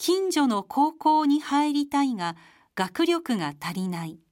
近所の高校に入りたいが学力が足りない。